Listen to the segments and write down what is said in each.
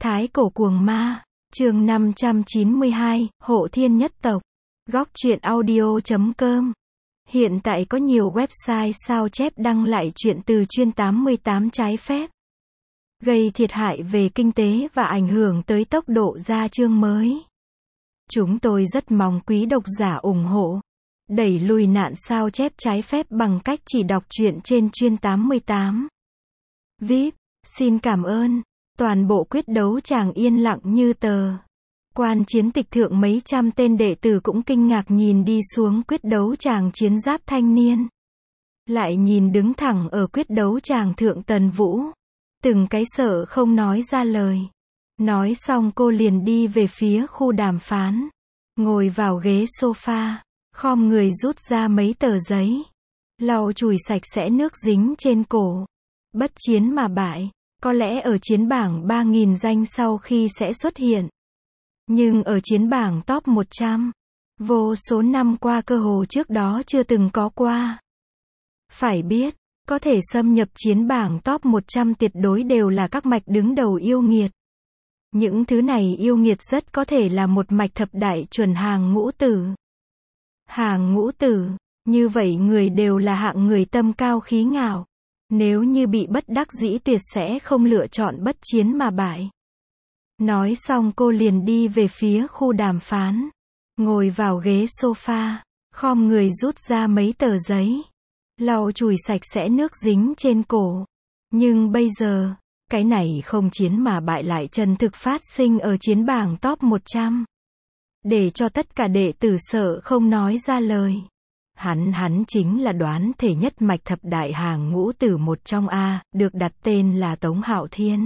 Thái cổ cuồng ma, chương 592, Hộ Thiên nhất tộc. Góc truyện audio.com. Hiện tại có nhiều website sao chép đăng lại truyện từ chuyên 88 trái phép, gây thiệt hại về kinh tế và ảnh hưởng tới tốc độ ra chương mới. Chúng tôi rất mong quý độc giả ủng hộ, đẩy lùi nạn sao chép trái phép bằng cách chỉ đọc truyện trên chuyên 88. VIP, xin cảm ơn. Toàn bộ quyết đấu tràng yên lặng như tờ. Quan chiến tịch thượng mấy trăm tên đệ tử cũng kinh ngạc nhìn đi xuống quyết đấu tràng chiến giáp thanh niên. Lại nhìn đứng thẳng ở quyết đấu tràng thượng Tần Vũ. Từng cái sợ không nói ra lời. Nói xong cô liền đi về phía khu đàm phán. Ngồi vào ghế sofa, khom người rút ra mấy tờ giấy. Lau chùi sạch sẽ nước dính trên cổ. Bất chiến mà bại. Có lẽ ở chiến bảng 3.000 danh sau khi sẽ xuất hiện. Nhưng ở chiến bảng top 100, vô số năm qua cơ hồ trước đó chưa từng có qua. Phải biết, có thể xâm nhập chiến bảng top 100 tuyệt đối đều là các mạch đứng đầu yêu nghiệt. Những thứ này yêu nghiệt rất có thể là một mạch thập đại chuẩn hàng ngũ tử. Hàng ngũ tử, như vậy người đều là hạng người tâm cao khí ngạo. Nếu như bị bất đắc dĩ tuyệt sẽ không lựa chọn bất chiến mà bại. Nói xong cô liền đi về phía khu đàm phán. Ngồi vào ghế sofa, khom người rút ra mấy tờ giấy. Lau chùi sạch sẽ nước dính trên cổ. Nhưng bây giờ, cái này không chiến mà bại lại chân thực phát sinh ở chiến bảng top 100. Để cho tất cả đệ tử sợ không nói ra lời. Hắn chính là đoán thể nhất mạch thập đại hàng ngũ tử một trong A, được đặt tên là Tống Hạo Thiên.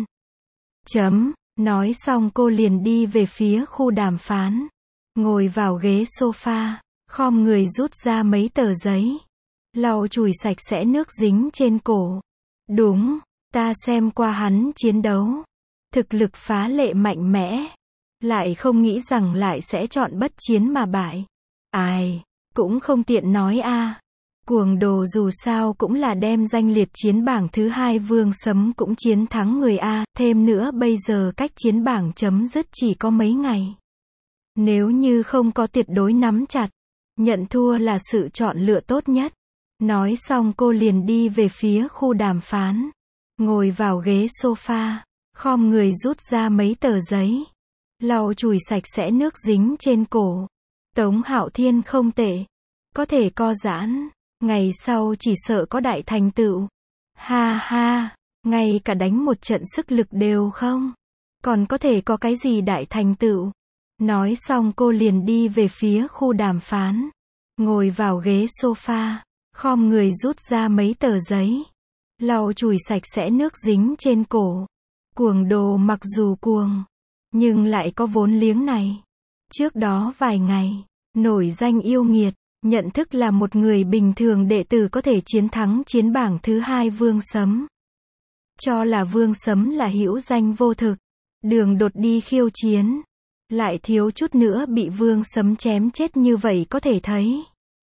Nói xong cô liền đi về phía khu đàm phán. Ngồi vào ghế sofa, khom người rút ra mấy tờ giấy. Lau chùi sạch sẽ nước dính trên cổ. Đúng, ta xem qua hắn chiến đấu. Thực lực phá lệ mạnh mẽ. Lại không nghĩ rằng lại sẽ chọn bất chiến mà bại. Ai, cũng không tiện nói a. Cuồng đồ dù sao cũng là đem danh liệt chiến bảng thứ 2 Vương Sấm cũng chiến thắng người a, thêm nữa bây giờ cách chiến bảng chấm dứt chỉ có mấy ngày. Nếu như không có tuyệt đối nắm chặt, nhận thua là sự chọn lựa tốt nhất. Nói xong cô liền đi về phía khu đàm phán. Ngồi vào ghế sofa, khom người rút ra mấy tờ giấy. Lau chùi sạch sẽ nước dính trên cổ. Tống Hạo Thiên không tệ. Có thể co giãn. Ngày sau chỉ sợ có đại thành tựu. Ha ha, ngay cả đánh một trận sức lực đều không. Còn có thể có cái gì đại thành tựu. Nói xong cô liền đi về phía khu đàm phán. Ngồi vào ghế sofa, khom người rút ra mấy tờ giấy. Lau chùi sạch sẽ nước dính trên cổ. Cuồng đồ mặc dù cuồng, nhưng lại có vốn liếng này. Trước đó vài ngày, nổi danh yêu nghiệt, nhận thức là một người bình thường đệ tử có thể chiến thắng chiến bảng thứ 2 Vương Sấm. Cho là Vương Sấm là hữu danh vô thực. Đường đột đi khiêu chiến. Lại thiếu chút nữa bị Vương Sấm chém chết như vậy có thể thấy.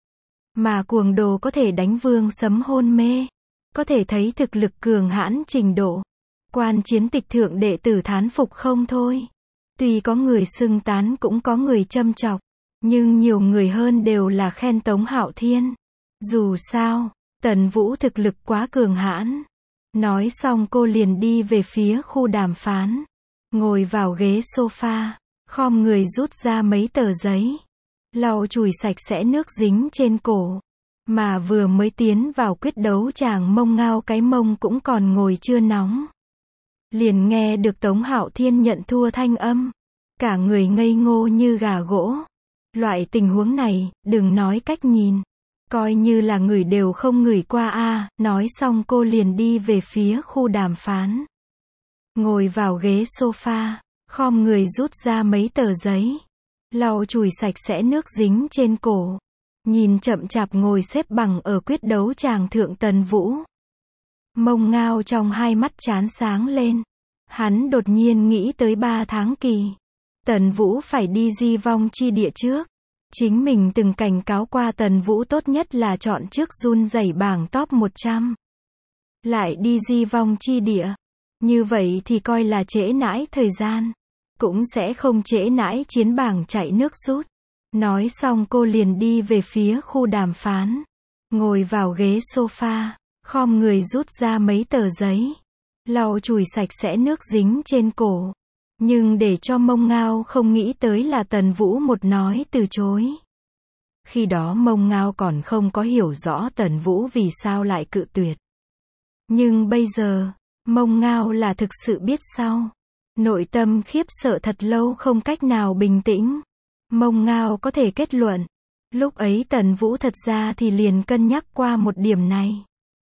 Mà cuồng đồ có thể đánh Vương Sấm hôn mê. Có thể thấy thực lực cường hãn trình độ. Quan chiến tịch thượng đệ tử thán phục không thôi. Tuy có người xưng tán cũng có người châm chọc. Nhưng nhiều người hơn đều là khen Tống Hạo Thiên. Dù sao, Tần Vũ thực lực quá cường hãn. Nói xong cô liền đi về phía khu đàm phán. Ngồi vào ghế sofa, khom người rút ra mấy tờ giấy. Lau chùi sạch sẽ nước dính trên cổ. Mà vừa mới tiến vào quyết đấu chàng mông ngao cái mông cũng còn ngồi chưa nóng. Liền nghe được Tống Hạo Thiên nhận thua thanh âm. Cả người ngây ngô như gà gỗ. Loại tình huống này, đừng nói cách nhìn. Coi như là người đều không ngửi qua a. Nói xong cô liền đi về phía khu đàm phán. Ngồi vào ghế sofa, khom người rút ra mấy tờ giấy. Lau chùi sạch sẽ nước dính trên cổ. Nhìn chậm chạp ngồi xếp bằng ở quyết đấu tràng thượng Tần Vũ. Mông ngao trong hai mắt chán sáng lên. Hắn đột nhiên nghĩ tới 3 tháng kỳ. Tần Vũ phải đi di vong chi địa trước. Chính mình từng cảnh cáo qua Tần Vũ tốt nhất là chọn trước run rẩy bảng top 100. Lại đi di vong chi địa. Như vậy thì coi là trễ nãi thời gian. Cũng sẽ không trễ nãi chiến bảng chạy nước rút. Nói xong cô liền đi về phía khu đàm phán. Ngồi vào ghế sofa, khom người rút ra mấy tờ giấy. Lau chùi sạch sẽ nước dính trên cổ. Nhưng để cho Mông Ngao không nghĩ tới là Tần Vũ một nói từ chối. Khi đó Mông Ngao còn không có hiểu rõ Tần Vũ vì sao lại cự tuyệt. Nhưng bây giờ, Mông Ngao là thực sự biết sau. Nội tâm khiếp sợ thật lâu không cách nào bình tĩnh. Mông Ngao có thể kết luận. Lúc ấy Tần Vũ thật ra thì liền cân nhắc qua một điểm này.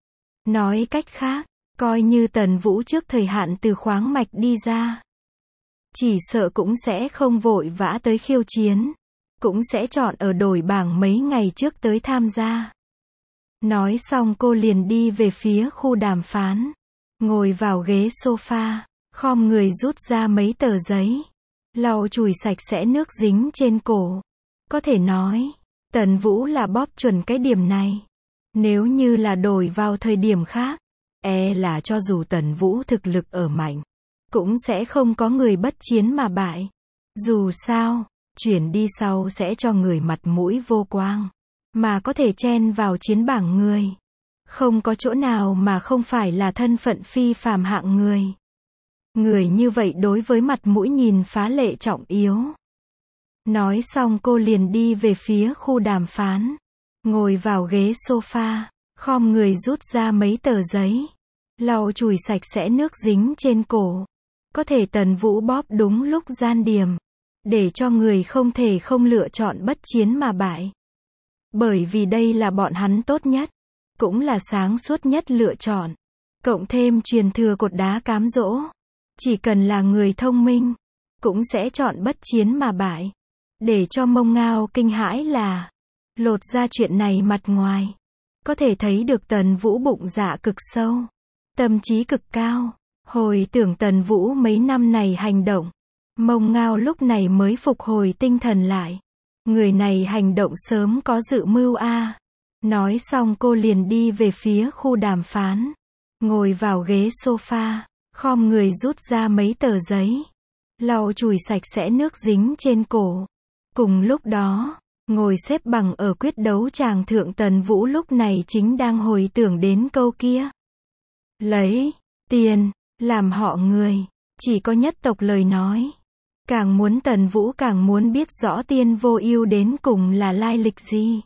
Nói cách khác, coi như Tần Vũ trước thời hạn từ khoáng mạch đi ra. Chỉ sợ cũng sẽ không vội vã tới khiêu chiến. Cũng sẽ chọn ở đổi bảng mấy ngày trước tới tham gia. Nói xong cô liền đi về phía khu đàm phán. Ngồi vào ghế sofa, khom người rút ra mấy tờ giấy. Lau chùi sạch sẽ nước dính trên cổ. Có thể nói, Tần Vũ là bóp chuẩn cái điểm này. Nếu như là đổi vào thời điểm khác, là cho dù Tần Vũ thực lực ở mạnh, cũng sẽ không có người bất chiến mà bại. Dù sao, chuyển đi sau sẽ cho người mặt mũi vô quang, mà có thể chen vào chiến bảng người. Không có chỗ nào mà không phải là thân phận phi phàm hạng người. Người như vậy đối với mặt mũi nhìn phá lệ trọng yếu. Nói xong cô liền đi về phía khu đàm phán. Ngồi vào ghế sofa, khom người rút ra mấy tờ giấy. Lau chùi sạch sẽ nước dính trên cổ. Có thể Tần Vũ bóp đúng lúc gian điểm. Để cho người không thể không lựa chọn bất chiến mà bại. Bởi vì đây là bọn hắn tốt nhất. Cũng là sáng suốt nhất lựa chọn. Cộng thêm truyền thừa cột đá cám dỗ. Chỉ cần là người thông minh, cũng sẽ chọn bất chiến mà bại. Để cho Mông Ngao kinh hãi là, lột ra chuyện này mặt ngoài. Có thể thấy được Tần Vũ bụng dạ cực sâu. Tâm trí cực cao. Hồi tưởng Tần Vũ mấy năm này hành động. Mông Ngao lúc này mới phục hồi tinh thần lại. Người này hành động sớm có dự mưu a. Nói xong cô liền đi về phía khu đàm phán. Ngồi vào ghế sofa, khom người rút ra mấy tờ giấy. Lau chùi sạch sẽ nước dính trên cổ. Cùng lúc đó, ngồi xếp bằng ở quyết đấu tràng thượng Tần Vũ lúc này chính đang hồi tưởng đến câu kia. Lấy tiền làm họ người, chỉ có nhất tộc lời nói. Càng muốn Tần Vũ càng muốn biết rõ Tiên Vô Ưu đến cùng là lai lịch gì.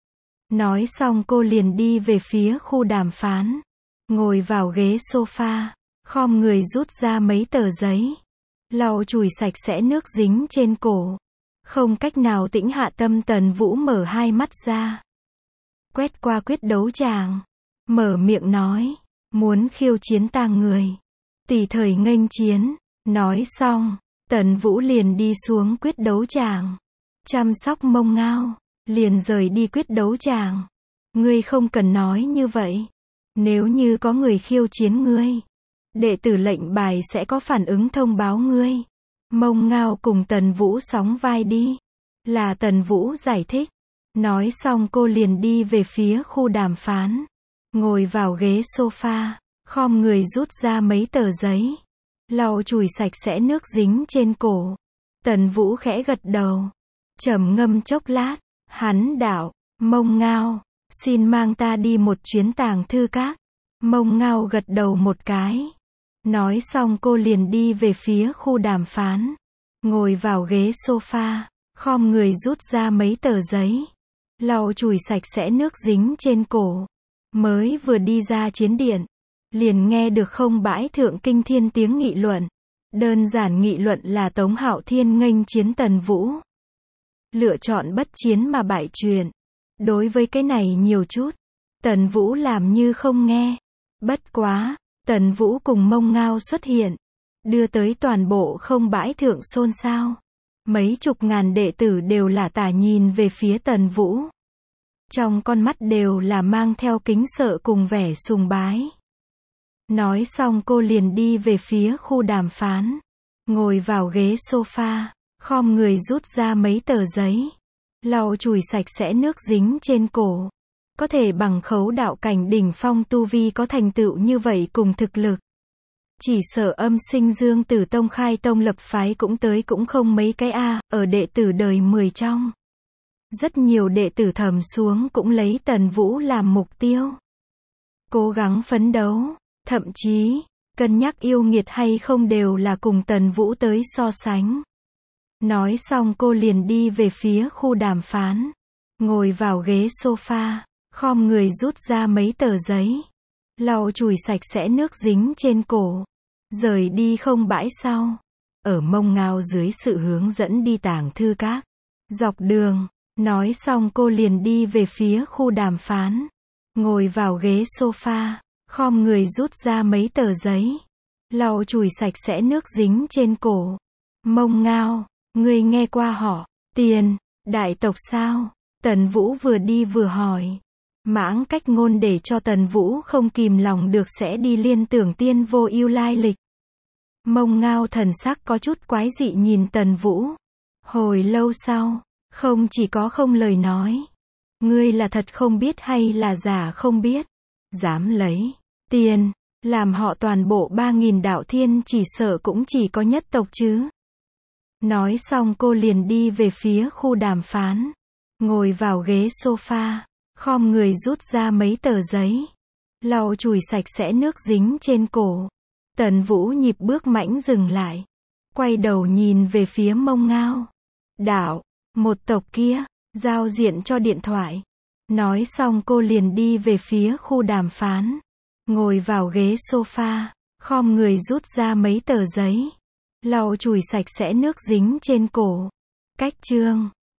Nói xong cô liền đi về phía khu đàm phán. Ngồi vào ghế sofa, khom người rút ra mấy tờ giấy. Lau chùi sạch sẽ nước dính trên cổ. Không cách nào tĩnh hạ tâm Tần Vũ mở hai mắt ra. Quét qua quyết đấu tràng. Mở miệng nói. Muốn khiêu chiến ta người. Tùy thời nghênh chiến. Nói xong, Tần Vũ liền đi xuống quyết đấu tràng. Chăm sóc Mông Ngao. Liền rời đi quyết đấu tràng. Ngươi không cần nói như vậy. Nếu như có người khiêu chiến ngươi, đệ tử lệnh bài sẽ có phản ứng thông báo ngươi. Mông Ngao cùng Tần Vũ sóng vai đi. Là Tần Vũ giải thích. Nói xong cô liền đi về phía khu đàm phán. Ngồi vào ghế sofa, khom người rút ra mấy tờ giấy. Lau chùi sạch sẽ nước dính trên cổ. Tần Vũ khẽ gật đầu. Trầm ngâm chốc lát, hắn đạo, Mông Ngao, xin mang ta đi một chuyến tàng thư các. Mông Ngao gật đầu một cái. Nói xong cô liền đi về phía khu đàm phán. Ngồi vào ghế sofa, khom người rút ra mấy tờ giấy. Lau chùi sạch sẽ nước dính trên cổ. Mới vừa đi ra chiến điện, liền nghe được không bãi thượng kinh thiên tiếng nghị luận. Đơn giản nghị luận là Tống Hạo Thiên nghênh chiến Tần Vũ. Lựa chọn bất chiến mà bại chuyện. Đối với cái này nhiều chút, Tần Vũ làm như không nghe. Bất quá, Tần Vũ cùng Mông Ngao xuất hiện, đưa tới toàn bộ không bãi thượng xôn xao. Mấy chục ngàn đệ tử đều lả tả nhìn về phía Tần Vũ. Trong con mắt đều là mang theo kính sợ cùng vẻ sùng bái. Nói xong cô liền đi về phía khu đàm phán. Ngồi vào ghế sofa, khom người rút ra mấy tờ giấy. Lau chùi sạch sẽ nước dính trên cổ. Có thể bằng khấu đạo cảnh đỉnh phong tu vi có thành tựu như vậy cùng thực lực. Chỉ sợ âm sinh Dương Tử Tông khai tông lập phái cũng tới cũng không mấy cái a, ở đệ tử đời 10 trong. Rất nhiều đệ tử thầm xuống cũng lấy Tần Vũ làm mục tiêu. Cố gắng phấn đấu, thậm chí, cân nhắc yêu nghiệt hay không đều là cùng Tần Vũ tới so sánh. Nói xong cô liền đi về phía khu đàm phán. Ngồi vào ghế sofa, khom người rút ra mấy tờ giấy. Lau chùi sạch sẽ nước dính trên cổ. Rời đi không bãi sau. Ở Mông Ngao dưới sự hướng dẫn đi tàng thư các. Dọc đường, nói xong cô liền đi về phía khu đàm phán. Ngồi vào ghế sofa, khom người rút ra mấy tờ giấy. Lau chùi sạch sẽ nước dính trên cổ. Mông Ngao, ngươi nghe qua họ, Tiền, đại tộc sao? Tần Vũ vừa đi vừa hỏi. Mãng cách ngôn để cho Tần Vũ không kìm lòng được sẽ đi liên tưởng Tiên Vô Ưu lai lịch. Mông Ngao thần sắc có chút quái dị nhìn Tần Vũ. Hồi lâu sau, không chỉ có không lời nói. Ngươi là thật không biết hay là giả không biết? Dám lấy tiền, làm họ toàn bộ 3.000 đạo thiên chỉ sợ cũng chỉ có nhất tộc chứ. Nói xong cô liền đi về phía khu đàm phán. Ngồi vào ghế sofa, khom người rút ra mấy tờ giấy. Lau chùi sạch sẽ nước dính trên cổ. Tần Vũ nhịp bước mãnh dừng lại. Quay đầu nhìn về phía Mông Ngao. Đạo, một tộc kia, giao diện cho điện thoại. Nói xong cô liền đi về phía khu đàm phán. Ngồi vào ghế sofa, khom người rút ra mấy tờ giấy. Lau chùi sạch sẽ nước dính trên cổ. Cách chương